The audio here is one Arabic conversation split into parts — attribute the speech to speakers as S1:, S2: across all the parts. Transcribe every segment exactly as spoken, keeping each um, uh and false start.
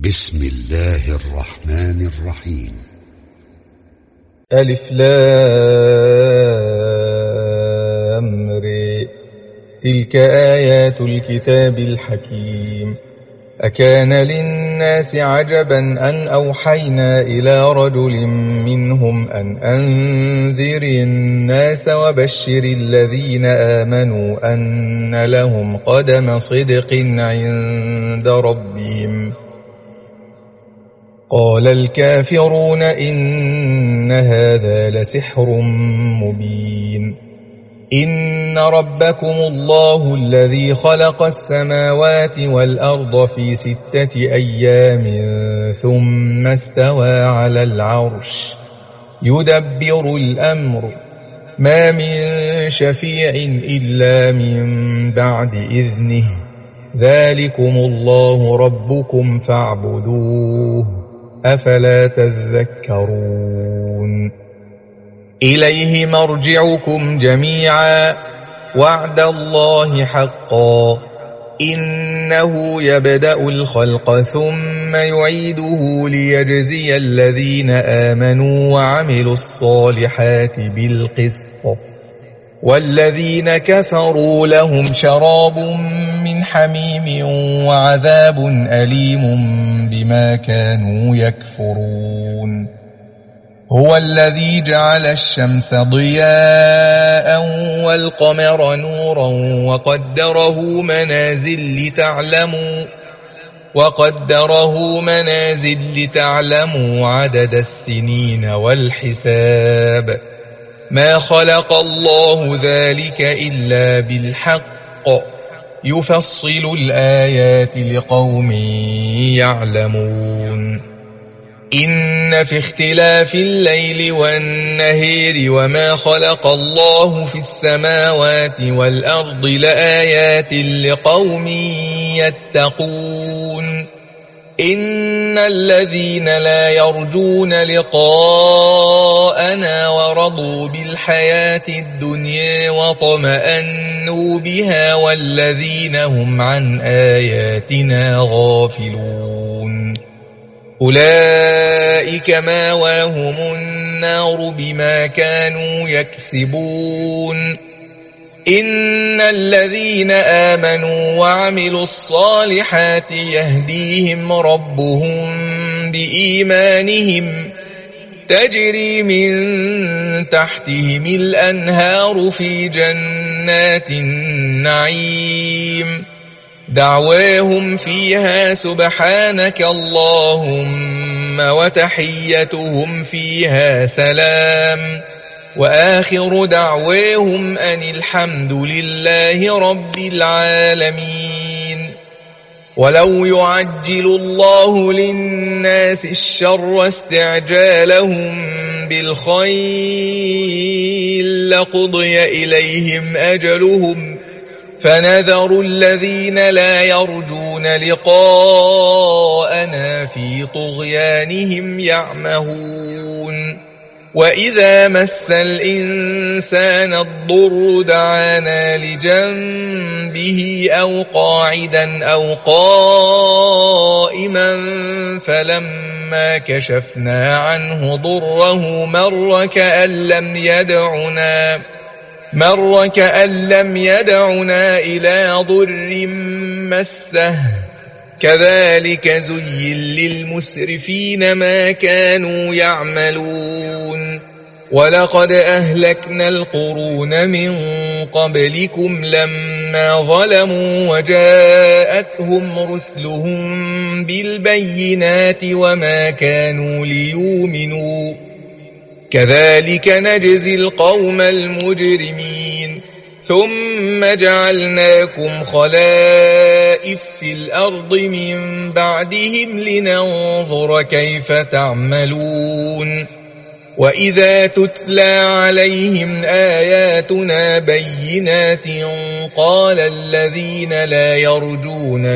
S1: بسم الله الرحمن الرحيم.
S2: ألف لام ر. تلك آيات الكتاب الحكيم. أكان للناس عجبا أن أوحينا إلى رجل منهم أن أنذر الناس وبشر الذين آمنوا أن لهم قدم صدق عند ربهم. قال الكافرون إن هذا لسحر مبين. إن ربكم الله الذي خلق السماوات والأرض في ستة أيام ثم استوى على العرش يدبر الأمر ما من شفيع إلا من بعد إذنه ذلكم الله ربكم فاعبدوه أفلا تذكرون. إليه مرجعكم جميعا وعد الله حقا إنه يبدأ الخلق ثم يعيده ليجزي الذين آمنوا وعملوا الصالحات بالقسط والذين كفروا لهم شراب من حميم وعذاب أليم بما كانوا يكفرون. هو الذي جعل الشمس ضياء والقمر نورا وقدره منازل لتعلموا وقدره منازل لتعلموا عدد السنين والحساب. ما خلق الله ذلك إلا بالحق يفصل الآيات لقوم يعلمون. إن في اختلاف الليل والنهار وما خلق الله في السماوات والأرض لآيات لقوم يتقون. إن الذين لا يرجون لقاءنا ورضوا بالحياة الدنيا وطمأنوا بها والذين هم عن آياتنا غافلون أولئك مأواهم النار بما كانوا يكسبون. إن الذين آمنوا وعملوا الصالحات يهديهم ربهم بإيمانهم تجري من تحتهم الأنهار في جنات النعيم دعواهم فيها سبحانك اللهم وتحيتهم فيها سلام وآخر دعواهم أن الحمد لله رب العالمين. ولو يعجل الله للناس الشر استعجالهم بالخير لقضي إليهم أجلهم فنذر الذين لا يرجون لقاءنا في طغيانهم يعمهون. وإذا مس الإنسان الضر دعانا لجنبه أو قاعدا أو قائما فلما كشفنا عنه ضره مر كأن لم يدعنا مر كأن لم يدعنا إلى ضر مسه كذلك زين للمسرفين ما كانوا يعملون. ولقد أهلكنا القرون من قبلكم لما ظلموا وجاءتهم رسلهم بالبينات وما كانوا ليؤمنوا كذلك نجزي القوم المجرمين. ثم جعلناكم خلائف في الأرض من بعدهم لننظر كيف تعملون. وإذا تتلى عليهم آياتنا بينات قال الذين لا يرجون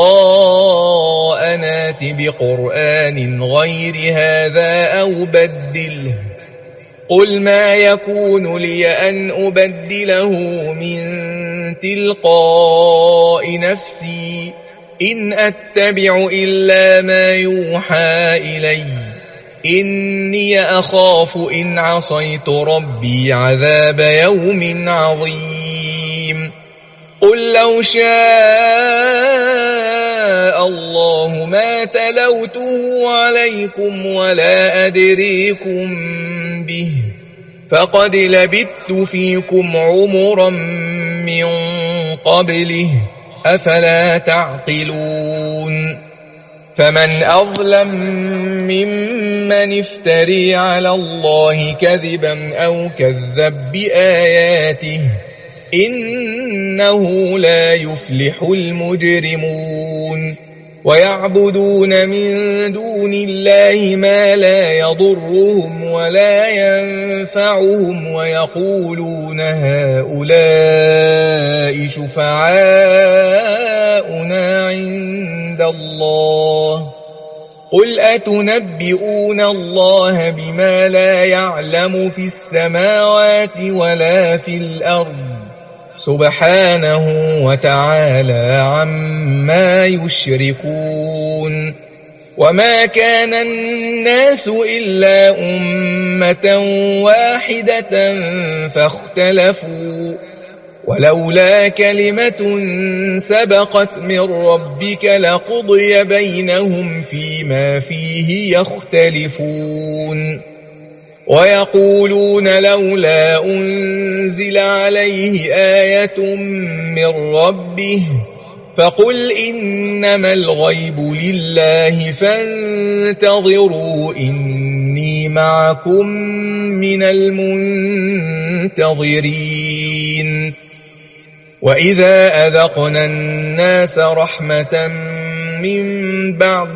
S2: لقاءنا ائت بقرآن غير هذا أو بدله قل ما يكون لي أن أبدله من تلقاء نفسي إن أتبع إلا ما يوحى إلي إني أخاف إن عصيت ربي عذاب يوم عظيم قل لو شاء الله ما تلوته عليكم ولا أدريكم به فقد لبثت فيكم عمرا من قبله أفلا تعقلون فمن أظلم ممن افتري على الله كذبا أو كذب بآياته إنه لا يفلح المجرمون ويعبدون من دون الله ما لا يضرهم ولا ينفعهم ويقولون هؤلاء شفعاؤنا عند الله قل أتنبئون الله بما لا يعلم في السماوات ولا في الأرض سبحانه وتعالى عما يشركون وما كان الناس إلا أمة واحدة فاختلفوا ولولا كلمة سبقت من ربك لقضي بينهم فيما فيه يختلفون ويقولون لولا أنزل عليه آية من ربه فقل إنما الغيب لله فانتظروا إني معكم من المنتظرين وإذا أذقنا الناس رحمة من بعد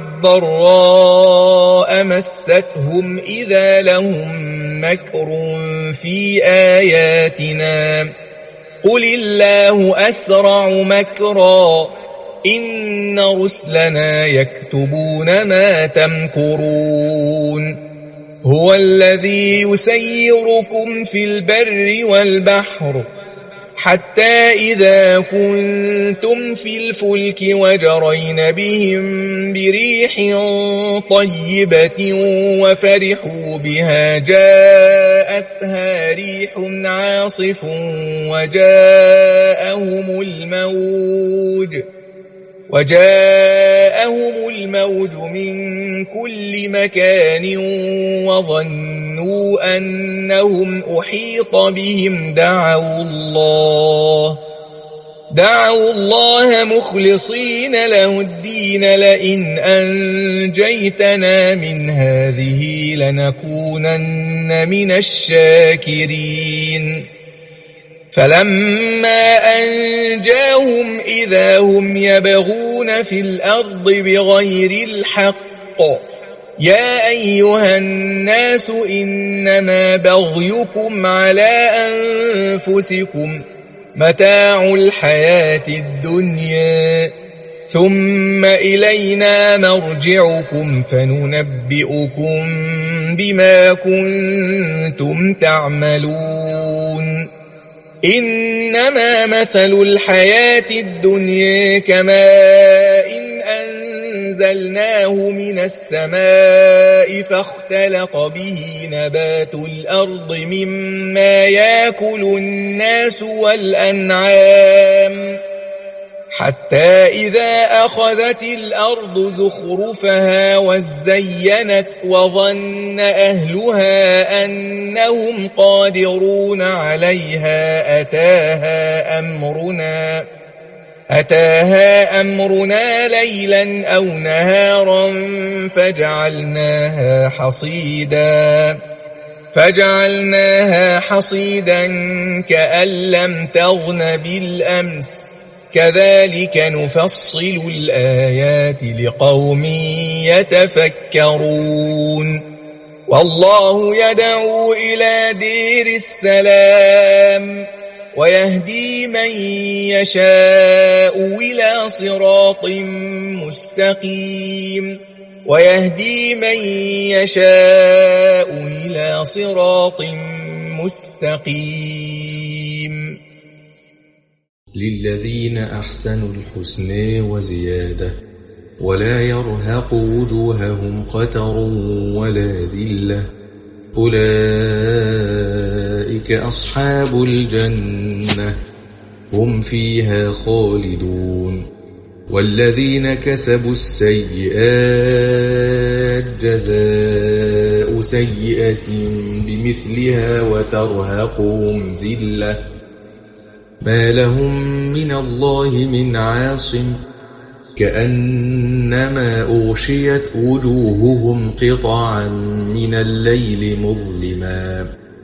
S2: ضراء مستهم إذا لهم مكر في آياتنا قل الله أسرع مكرا إن رسلنا يكتبون ما تمكرون هو الذي يسيركم في البر والبحر حتى إذا كنتم في الفلك وجرين بهم بريح طيبة وفرحوا بها جاءتها ريح عاصف وجاءهم الموج وجاءهم الموج من كل مكان وظنوا أنهم أحيط بهم دعوا الله دعوا الله مخلصين له الدين لئن أنجيتنا من هذه لنكونن من الشاكرين فلما أنجاهم إذا هم يبغون في الأرض بغير الحق يا أيها الناس إنما بغيكم على أنفسكم متاع الحياة الدنيا ثم إلينا مرجعكم فننبئكم بما كنتم تعملون إنما مثل الحياة الدنيا كماء إن أنزلناه من السماء فاختلط به نبات الأرض مما يأكل الناس والأنعام حتى إذا أخذت الأرض زخرفها وزينت وظن أهلها أنهم قادرون عليها أتاها أمرنا أتاها أمرنا ليلا أو نهارا فجعلناها حصيدا فجعلناها حصيدا كأن لم تغن بالأمس كذلك نفصل الآيات لقوم يتفكرون والله يدعو إلى دير السلام ويهدي من يشاء إلى صراط مستقيم ويهدي من يشاء إلى صراط مستقيم
S3: للذين أحسنوا الحسنى وزيادة ولا يرهق وجوههم قتر ولا ذلة أولئك أصحاب الجنة هم فيها خالدون والذين كسبوا السيئات جزاء سيئة بمثلها وترهقهم ذلة ما لهم من الله من عاصم كأنما أغشيت وجوههم قطعا من الليل مظلما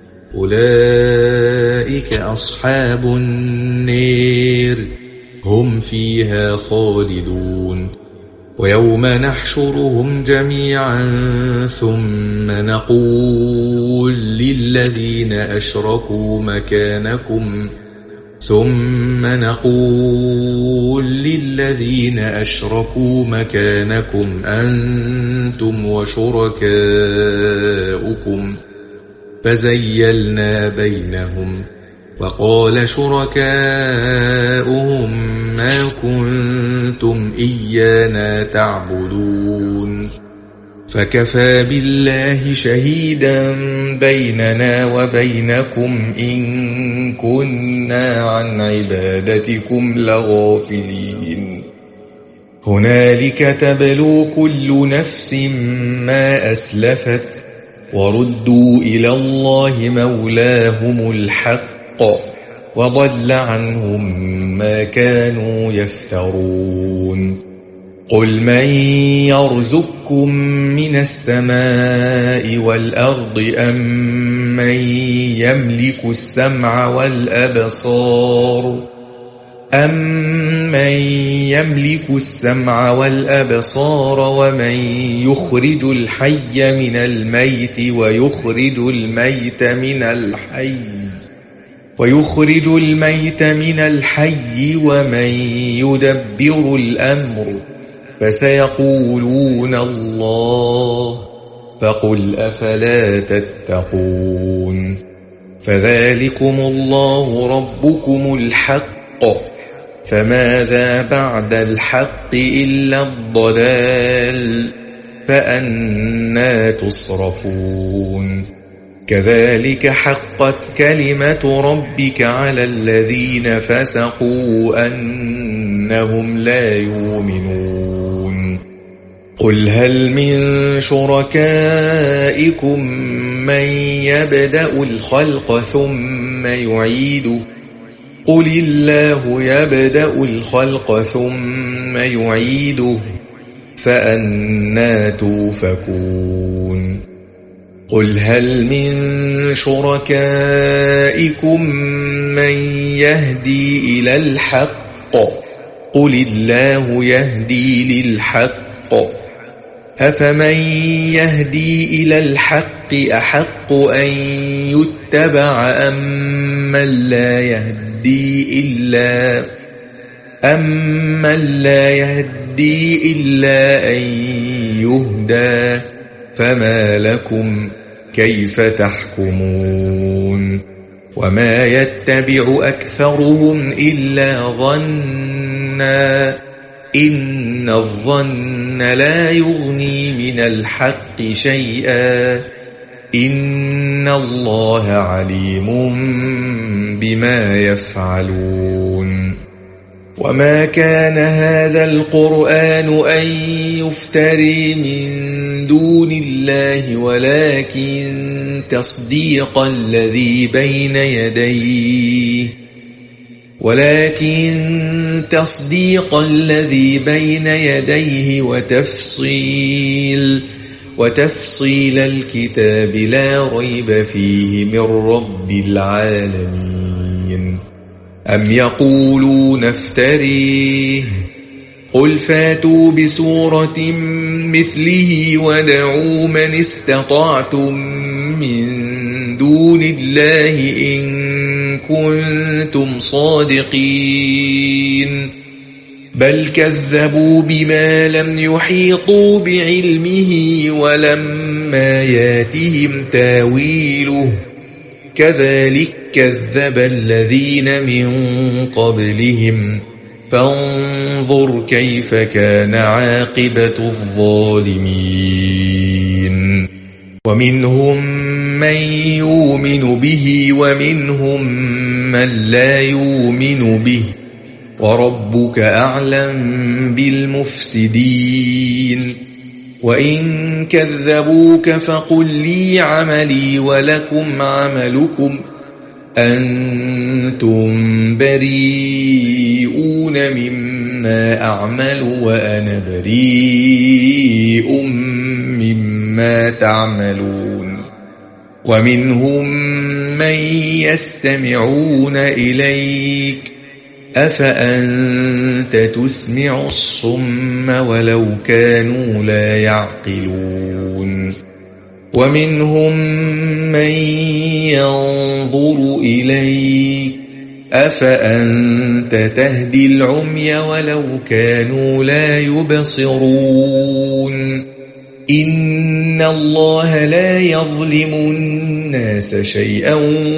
S3: أولئك أصحاب النير هم فيها خالدون ويوم نحشرهم جميعا ثم نقول للذين أشركوا مكانكم ثم نقول للذين أشركوا مكانكم أنتم وشركاؤكم فزيلنا بينهم وقال شركاؤهم ما كنتم إيانا تعبدون فكفى بالله شهيدا بيننا وبينكم إن كنا عن عبادتكم لغافلين هنالك تبلو كل نفس ما أسلفت وردوا إلى الله مولاهم الحق وضل عنهم ما كانوا يفترون قل من يرزقكم من السماء والأرض أم من يملك السمع والأبصار أَمَّن يَمْلِكُ السَّمْعَ وَالْأَبْصَارَ وَمَن يُخْرِجُ الْحَيَّ مِنَ الْمَيِّتِ وَيُخْرِجُ الْمَيِّتَ مِنَ الْحَيِّ وَيُخْرِجُ الْمَيِّتَ مِنَ الْحَيِّ وَمَن يُدَبِّرُ الْأَمْرَ فَسَيَقُولُونَ اللَّهُ فَقُلْ أَفَلَا تَتَّقُونَ فَذَلِكُمُ اللَّهُ رَبُّكُمُ الْحَقُّ فماذا بعد الحق إلا الضلال فأنى تصرفون كذلك حقت كلمة ربك على الذين فسقوا أنهم لا يؤمنون قل هل من شركائكم من يبدأ الخلق ثم يعيده قل الله يبدأ الخلق ثم يعيده فأنى توفكون قل هل من شركائكم من يهدي إلى الحق قل الله يهدي للحق أفمن يهدي إلى الحق أحق أن يتبع أم من لا يهدي إلا أمن لا يهدي إلا أن يهدى فما لكم كيف تحكمون وما يتبع أكثرهم إلا ظنا إن الظن لا يغني من الحق شيئا إن الله عليم بما يفعلون وما كان هذا القرآن أن يفتري من دون الله ولكن تصديق الذي بين يديه ولكن تصديق الذي بين يديه وتفصيل وتفصيل الكتاب لا ريب فيه من رب العالمين أم يقولون افتريه قل فاتوا بسورة مثله ودعوا من استطعتم من دون الله إن كنتم صادقين بل كذبوا بما لم يحيطوا بعلمه ولما ياتهم تاويله كذلك كذب الذين من قبلهم فانظر كيف كان عاقبة الظالمين ومنهم من يؤمن به ومنهم من لا يؤمن به وربك أعلم بالمفسدين وإن كذبوك فقل لي عملي ولكم عملكم أنتم بريئون مما أعمل وأنا بريء مما تعملون ومنهم من يستمعون إليك أفأنت تسمع الصم ولو كانوا لا يعقلون ومنهم من ينظر إليك أفأنت تهدي العمي ولو كانوا لا يبصرون إن الله لا يظلم الناس شيئا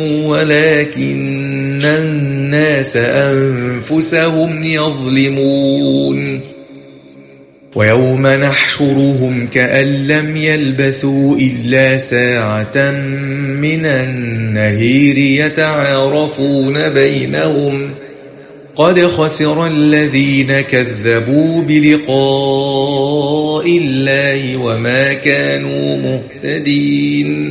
S3: ولكن الناس أنفسهم يظلمون ويوم نحشرهم كأن لم يلبثوا إلا ساعة من النهير يتعارفون بينهم قد خسر الذين كذبوا بلقاء الله وما كانوا مهتدين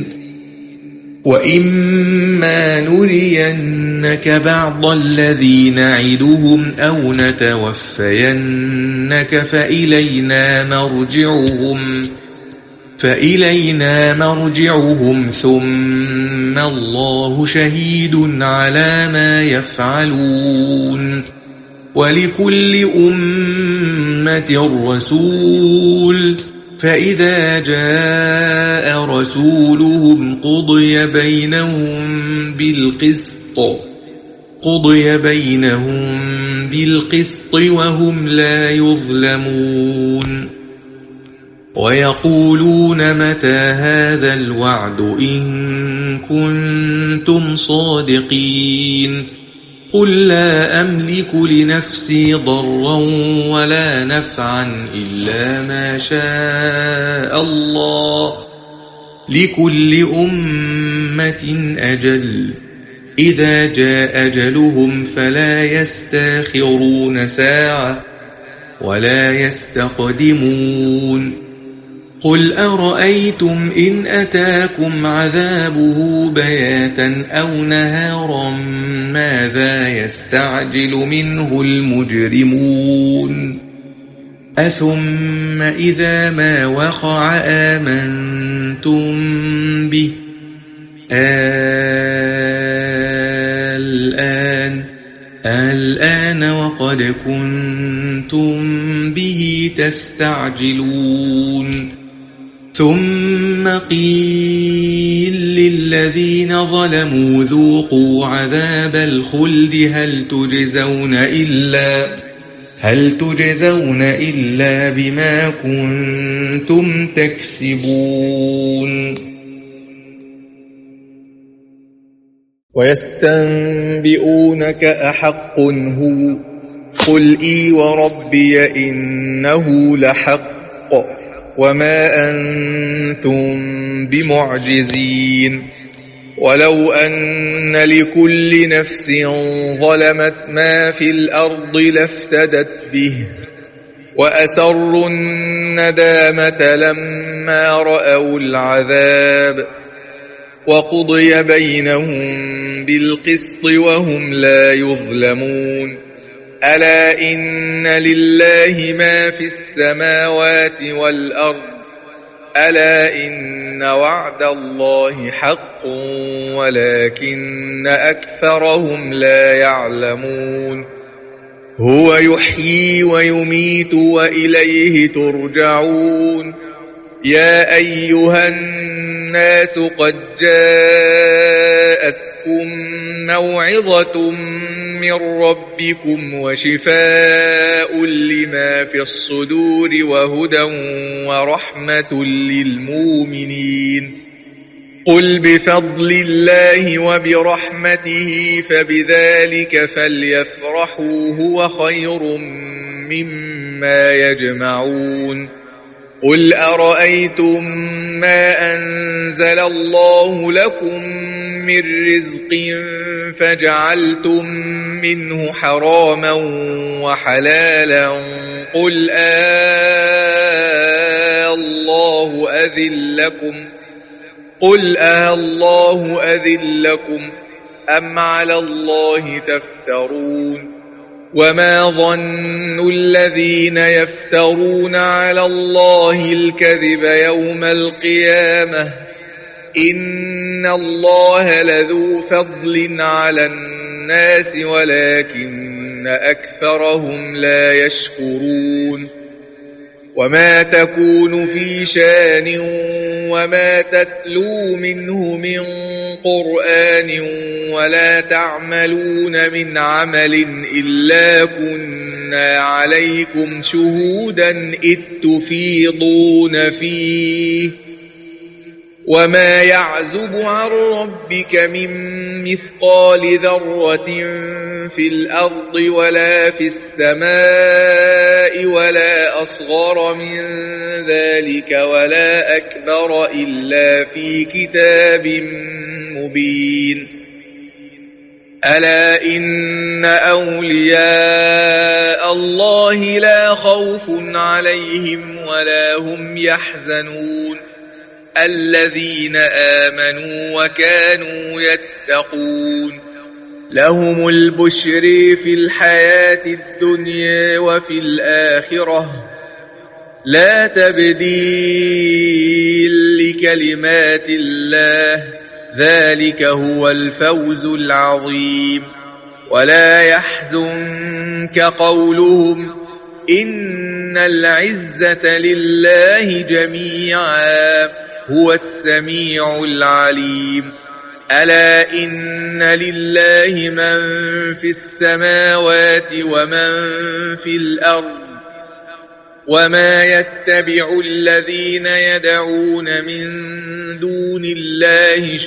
S3: وإما نرينك بعض الذي نعدهم أو نتوفينك فإلينا مرجعهم فإلينا مرجعهم ثم الله شهيد على ما يفعلون ولكل أمة رسول فإذا جاء رسولهم قضي بينهم بالقسط قضي بينهم بالقسط وهم لا يظلمون ويقولون متى هذا الوعد إن كنتم صادقين قل لا أملك لنفسي ضرا ولا نفعا إلا ما شاء الله لكل أمة أجل إذا جاء أجلهم فلا يستاخرون ساعة ولا يستقدمون قل أرأيتم إن أتاكم عذابه بياتا أو نهارا ماذا يستعجل منه المجرمون أثم إذا ما وقع آمنتم به الآن الآن وقد كنتم به تستعجلون ثم قيل للذين ظلموا ذوقوا عذاب الخلد هل تجزون إلا هل تجزون إلا بما كنتم تكسبون
S2: ويستنبئونك أحق هو قل إي وربي إنه لحق وما أنتم بمعجزين ولو أن لكل نفس ظلمت ما في الأرض لافتدت به وأسروا الندامة لما رأوا العذاب وقضي بينهم بالقسط وهم لا يظلمون ألا إن لله ما في السماوات والأرض ألا إن وعد الله حق ولكن أكثرهم لا يعلمون هو يحيي ويميت وإليه ترجعون يا أيها الناس قد جاءتكم موعظة من ربكم وشفاء لما في الصدور وهدى ورحمة للمؤمنين قل بفضل الله وبرحمته فبذلك فليفرحوا هو خير مما يجمعون قل أرأيتم ما أنزل الله لكم من رزق فجعلتم منه حراما وحلالا قل آه الله أذن لكم قل آه الله أذن لكم أم على الله تفترون وما ظن الذين يفترون على الله الكذب يوم القيامة إن الله لذو فضل على الناس ولكن أكثرهم لا يشكرون وما تكون في شان وما تتلو منه من قرآن ولا تعملون من عمل إلا كنا عليكم شهودا إذ تفيضون فيه وما يعزب عن ربك من مثقال ذرة في الأرض ولا في السماء ولا أصغر من ذلك ولا أكبر إلا في كتاب مبين ألا إن أولياء الله لا خوف عليهم ولا هم يحزنون الذين آمنوا وكانوا يتقون لهم البشر في الحياة الدنيا وفي الآخرة لا تبديل لكلمات الله ذلك هو الفوز العظيم ولا يحزنك قولهم إن العزة لله جميعا هو السميع العليم ألا إن لله من في السماوات ومن في الأرض وما يتبع الذين يدعون من دون الله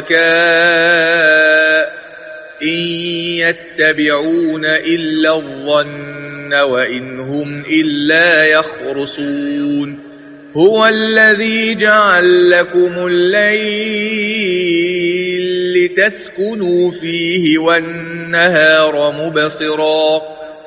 S2: شركاء إن يتبعون إلا الظن وإن هم إلا يخرصون هو الذي جعل لكم الليل لتسكنوا فيه والنهار مبصرا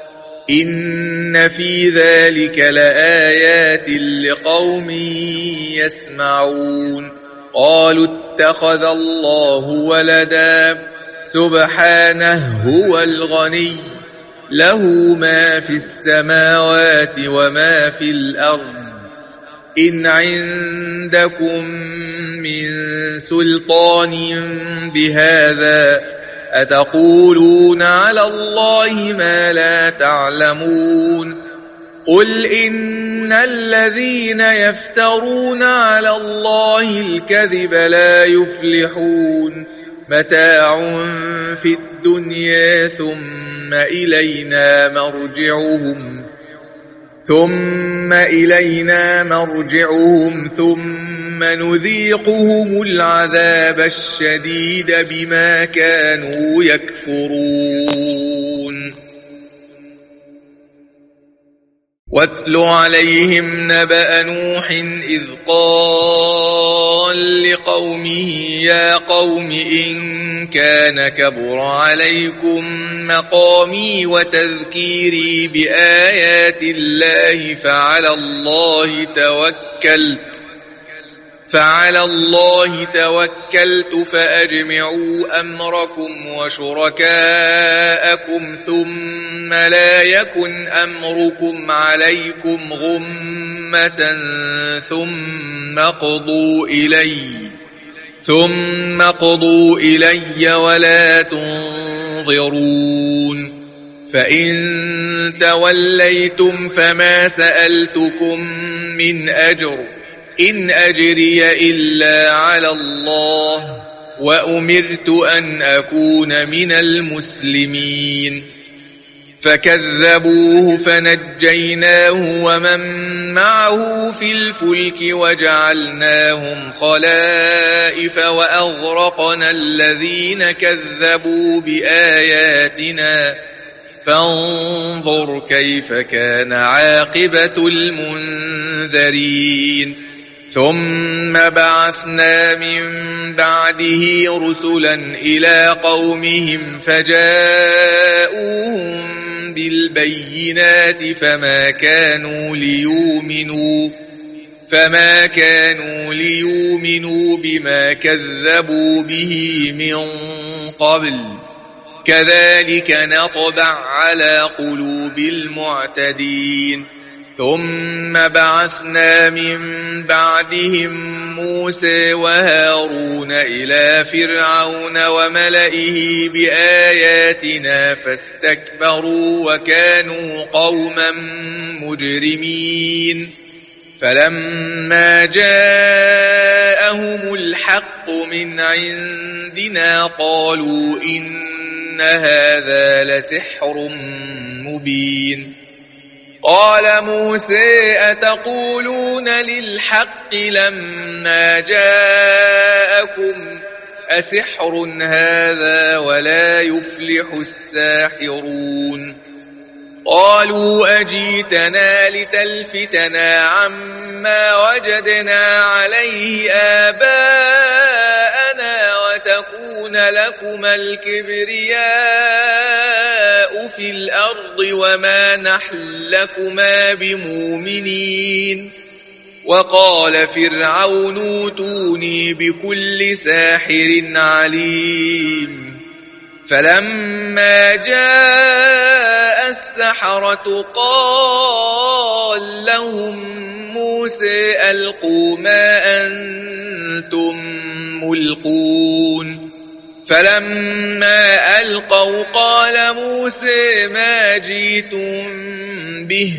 S2: إن في ذلك لآيات لقوم يسمعون قالوا اتخذ الله ولدا سبحانه هو الغني له ما في السماوات وما في الأرض إن عندكم من سلطان بهذا أتقولون على الله ما لا تعلمون قل إن الذين يفترون على الله الكذب لا يفلحون متاع في الدنيا ثم إلينا مرجعهم ثم إلينا مرجعهم ثم نذيقهم العذاب الشديد بما كانوا يكفرون واتل عليهم نبأ نوح إذ قال لقومه يا قوم إن كان كبر عليكم مقامي وتذكيري بآيات الله فعلى الله توكلت فعلى الله توكلت فأجمعوا أمركم وشركاءكم ثم لا يكن أمركم عليكم غمة ثم قضوا إلي ثم قضوا إلي ولا تنظرون فإن توليتم فما سألتكم من أجر إن أجري إلا على الله وأمرت أن أكون من المسلمين فكذبوه فنجيناه ومن معه في الفلك وجعلناهم خلائف وأغرقنا الذين كذبوا بآياتنا فانظر كيف كان عاقبة المنذرين ثم بعثنا من بعده رسلا إلى قومهم فجاءوهم بالبينات فما كانوا ليؤمنوا فما كانوا ليؤمنوا بما كذبوا به من قبل كذلك نطبع على قلوب المعتدين ثم بعثنا من بعدهم موسى وهارون إلى فرعون وملئه بآياتنا فاستكبروا وكانوا قوما مجرمين فلما جاءهم الحق من عندنا قالوا إن هذا لسحر مبين قال موسى أتقولون للحق لما جاءكم أسحر هذا ولا يفلح الساحرون قالوا أجيتنا لتلفتنا عما وجدنا عليه آباءنا وتكون لكما الكبرياء في الأرض وما نحن لكما بمؤمنين وقال فرعون اوتوني بكل ساحر عليم فلما جاء السحرة قال لهم موسى ألقوا ما أنتم ملقون فلما ألقوا قال موسى ما جئتم به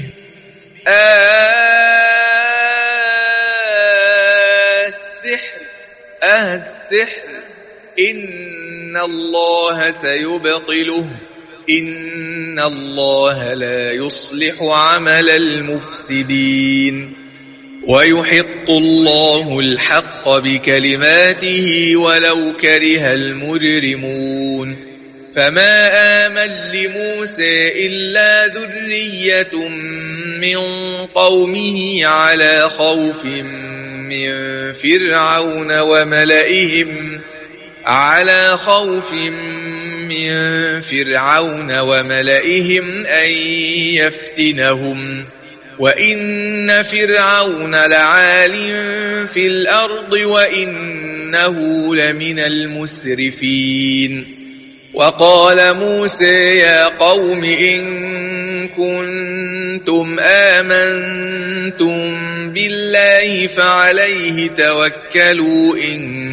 S2: السحر أه السحر إن الله سيبطله إن الله لا يصلح عمل المفسدين ويحق الله الحق بكلماته ولو كره المجرمون فما آمن لموسى إلا ذرية من قومه على خوف من فرعون وملئهم على خوف من فرعون وملئهم أن يفتنهم وإن فرعون لعال في الأرض وإنه لمن المسرفين وقال موسى يا قوم إن كنتم آمنتم بالله فعليه توكلوا إن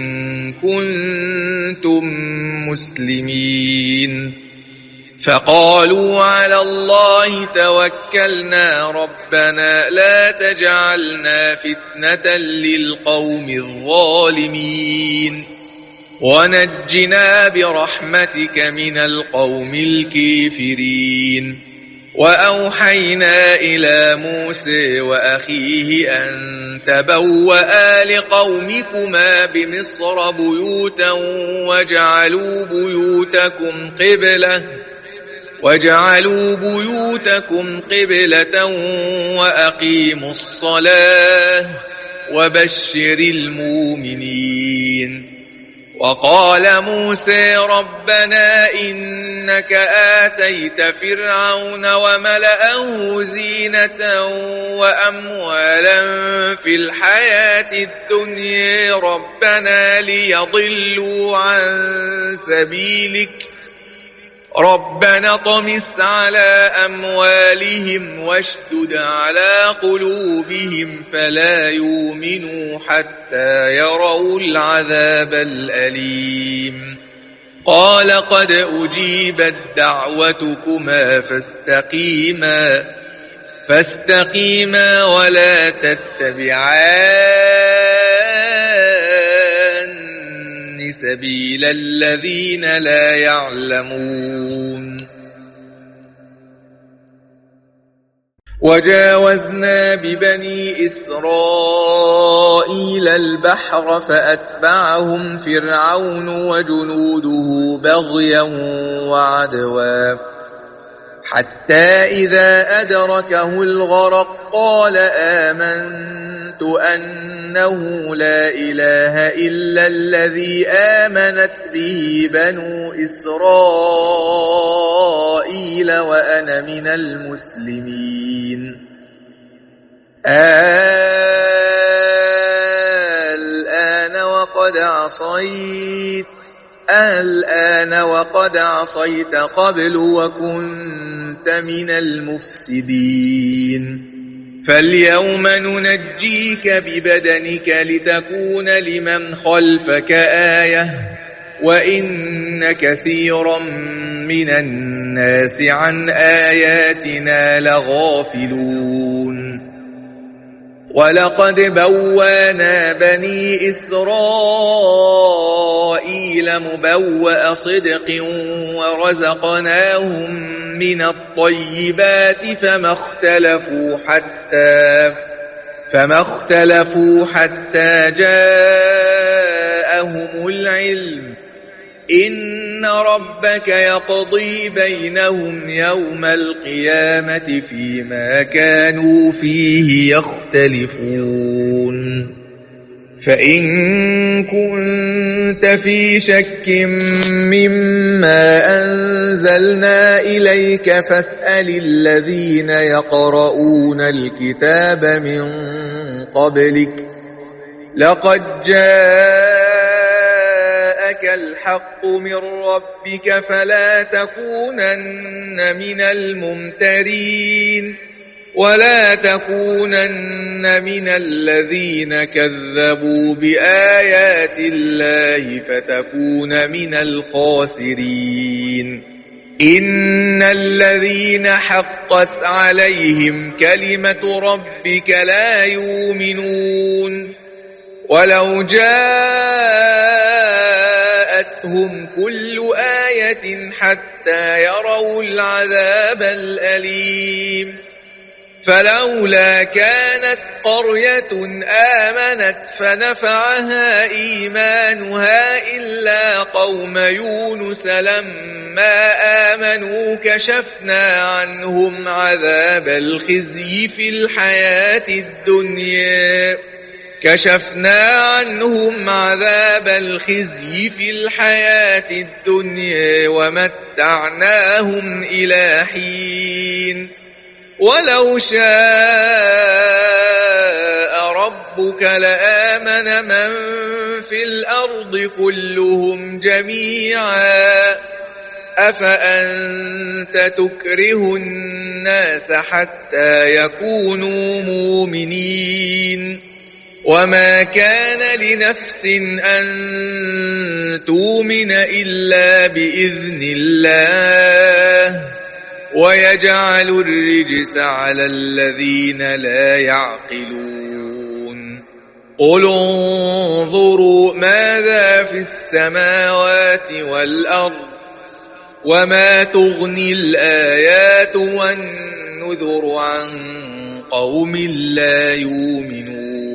S2: كنتم مسلمين فقالوا على الله توكلنا ربنا لا تجعلنا فتنة للقوم الظالمين ونجنا برحمتك من القوم الكافرين وأوحينا إلى موسى وأخيه أن تبوأ لقومكما بمصر بيوتا وجعلوا بيوتكم قبلة وجعلوا بيوتكم قبلة وأقيموا الصلاة وبشر المؤمنين وقال موسى ربنا إنك آتيت فرعون وملأه زينة وأموالا في الحياة الدنيا ربنا ليضلوا عن سبيلك ربنا طمس على أموالهم واشدد على قلوبهم فلا يؤمنوا حتى يروا العذاب الأليم قال قد أجيبت دعوتكما فاستقيما فاستقيما ولا تتبعان سبيل الذين لا يعلمون وجاوزنا ببني إسرائيل البحر فأتبعهم فرعون وجنوده بغيا وعدوا حتى إذا أدركه الغرق قال آمنت أنه لا إله إلا الذي آمنت به بنو إسرائيل وأنا من المسلمين. الآن وقد عصيت الآن وقد عصيت قبل وكنت من المفسدين. فاليوم ننجيك ببدنك لتكون لمن خلفك آية وإن كثيرا من الناس عن آياتنا لغافلون. ولقد بوانا بني إسرائيل مبوأ صدق ورزقناهم من الطيبات فما اختلفوا حتى فما اختلفوا حتى جاءهم العلم إن ربك يقضي بينهم يوم القيامة فيما كانوا فيه يختلفون. فإن كنت في شك مما أنزلنا إليك فاسأل الذين يقرؤون الكتاب من قبلك لقد جاءك الحق من ربك فلا تكونن من الممترين ولا تكونن من الذين كذبوا بآيات الله فتكون من الخاسرين. إن الذين حقت عليهم كلمة ربك لا يؤمنون ولو جاءتهم كل آية حتى يروا العذاب الأليم. فلولا كانت قرية آمنت فنفعها إيمانها إلا قوم يونس لما آمنوا كشفنا عنهم عذاب الخزي في الحياة الدنيا كشفنا عنهم عذاب الخزي في الحياة الدنيا ومتعناهم إلى حين ولو شاء ربك لآمن من في الأرض كلهم جميعا أفأنت تكره الناس حتى يكونوا مؤمنين وما كان لنفس أن تؤمن إلا بإذن الله ويجعل الرجس على الذين لا يعقلون. قل انظروا ماذا في السماوات والأرض وما تغني الآيات والنذر عن قوم لا يؤمنون.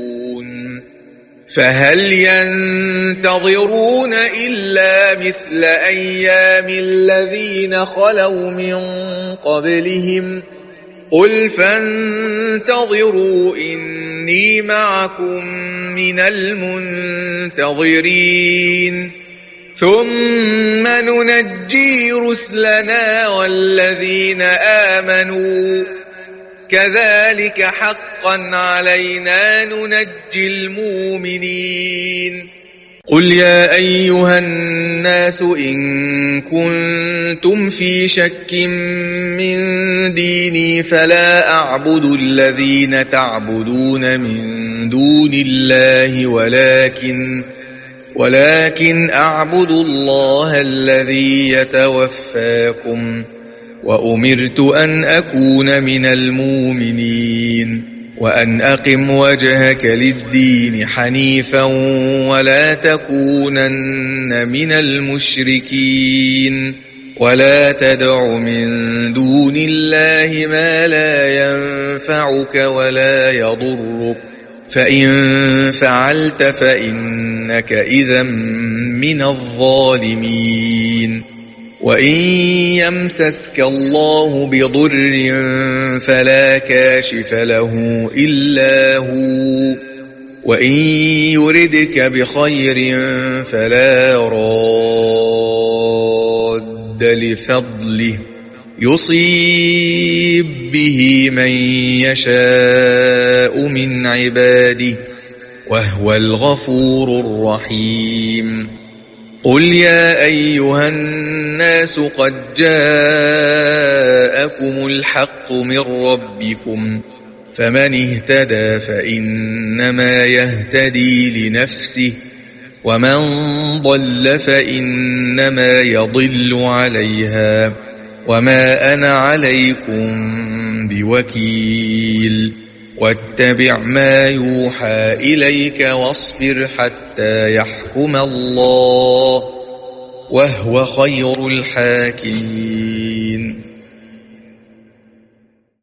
S2: فهل ينتظرون إلا مثل أيام الذين خلوا من قبلهم قل فانتظروا إني معكم من المنتظرين ثم ننجي رسلنا والذين آمنوا كذلك حقا علينا ننجي المؤمنين. قل يا أيها الناس إن كنتم في شك من ديني فلا أعبد الذين تعبدون من دون الله ولكن ولكن أعبد الله الذي يتوفاكم وأمرت أن أكون من المؤمنين وأن أقم وجهك للدين حنيفا ولا تكونن من المشركين
S3: ولا تدع من دون الله ما لا ينفعك ولا يضرك فإن فعلت فإنك إذا من الظالمين وإن يمسسك الله بضر فلا كاشف له إلا هو وإن يردك بخير فلا راد لفضله يصيب به من يشاء من عباده وهو الغفور الرحيم قل يا أيها الناس قد جاءكم الحق من ربكم فمن اهتدى فإنما يهتدي لنفسه ومن ضل فإنما يضل عليها وما أنا عليكم بوكيل واتبع ما يوحى إليك واصبر حتى يحكم الله وهو خير الحاكمين